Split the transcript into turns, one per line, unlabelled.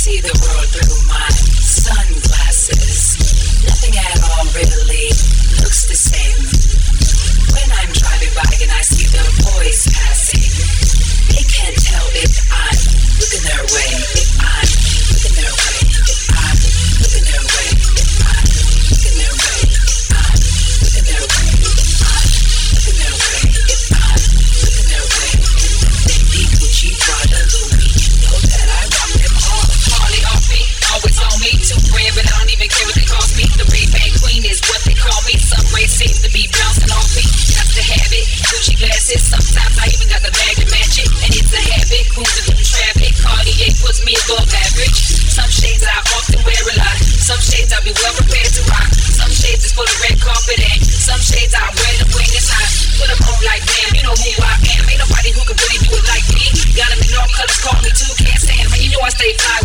see the world through my sunglasses. Nothing at all really looks the same. When I'm driving by and I see the boys passing, they can't tell if I'm looking their way, if I'm looking their way, if I'm looking their way, if I'm looking their way, if I'm looking their way, if I'm looking their way, if I'm looking their way. They be Gucci, Prada, Louis, know that I rock them all. Harley off me, always on me. Too brand, but I don't even care what they cost me. The Ray-Ban Queen is what they call me. Some race seems to be bouncing off me. Got to have it, Gucci glasses. Sometimes I even got the bag to match it, and it's a habit. Cruising through traffic, Cartier puts me above average. Some shades I often wear a lot. Some shades I be well prepared to rock. Some shades is full of red carpet, and some shades I wear the when it's hot. Put them on like damn, you know who I am. Ain't nobody who can really do it like me. Got them in all colors, call me too. Can't stand, man, you know I stay fly.